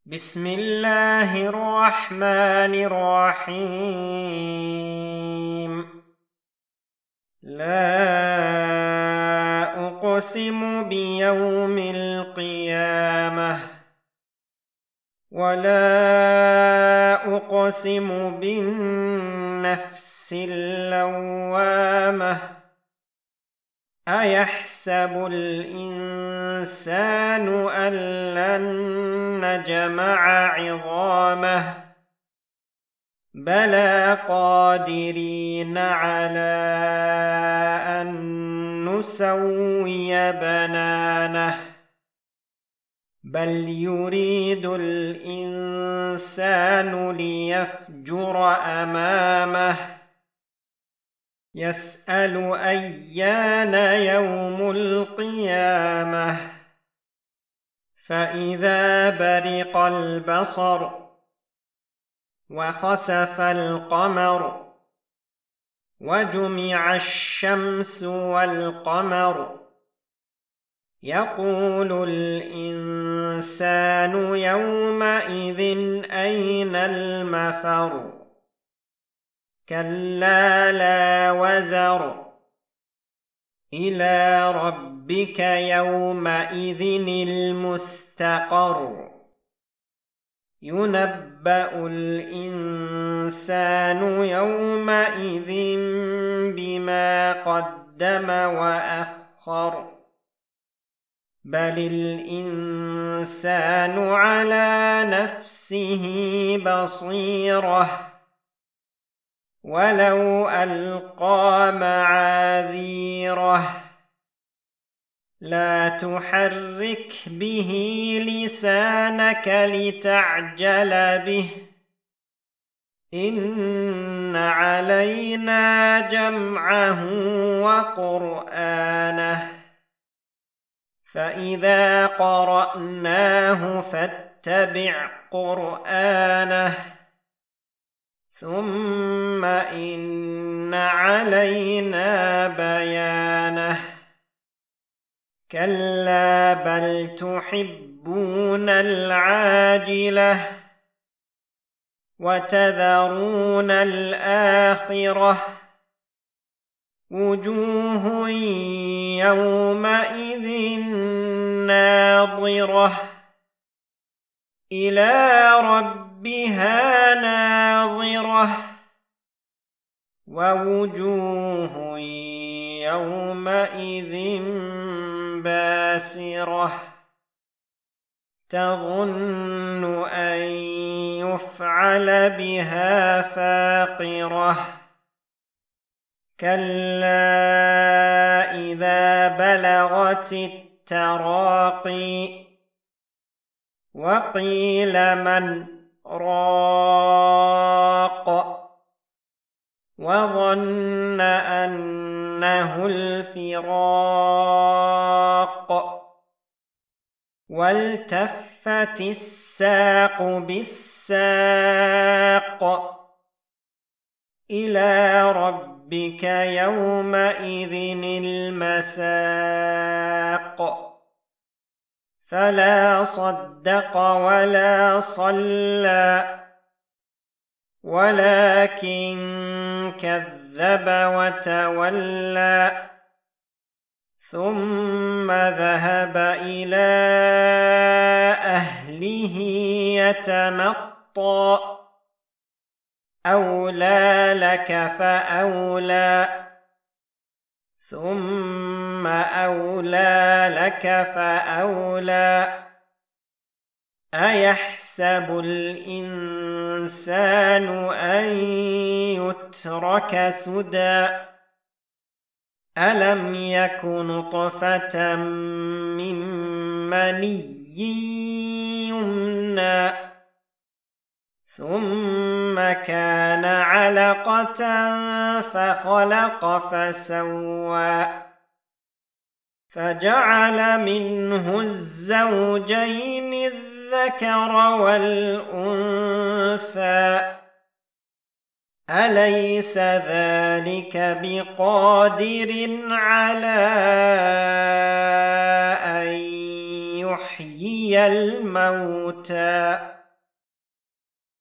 بسم الله الرحمن الرحيم. لا أقسم بيوم القيامة ولا أقسم بالنفس اللوامة. أيحسب الإنسان أن لن نجمع عظامه بلى قادرين على أن نسوي بنانه بل يريد الإنسان ليفجر أمامه يسأل أيان يوم القيامة فإذا برق البصر وخسف القمر وجمع الشمس والقمر يقول الإنسان يومئذ أين المفر كلا لا وزر إلى ربك يومئذ المستقر ينبأ الإنسان يومئذ بما قدم وأخر بل الإنسان على نفسه بصيرة ولو ألقى معاذيره لا تحرك به لسانك لتعجل به إن علينا جمعه وقرآنه فإذا قرأناه فاتبع قرآنه ثم إن علينا بيانه كلا بل تحبون العاجلة وتذرون الآخرة وجوه يومئذ ناظرة إلى ربها ناظرة ووجوه يومئذ باسرة تظن أن يفعل بها فاقرة كلا إذا بلغت التراقي وقيل من راق وظن أنه الفراق والتفت الساق بالساق إلى ربك يومئذ المساق فلا صدق ولا صلى ولكن كذب وتولى ثم ذهب إلى أهله يتمطى أولى لك فأولى ثم أولى لك فأولى أيحسب الإنسان أن يترك سدى ألم يك نطفة من مني يمنى ثم كان علقة فخلق فسوى فجعل منه الزوجين الذكر والأنثى أليس ذلك بقادر على أن يحيي يحيي الموتى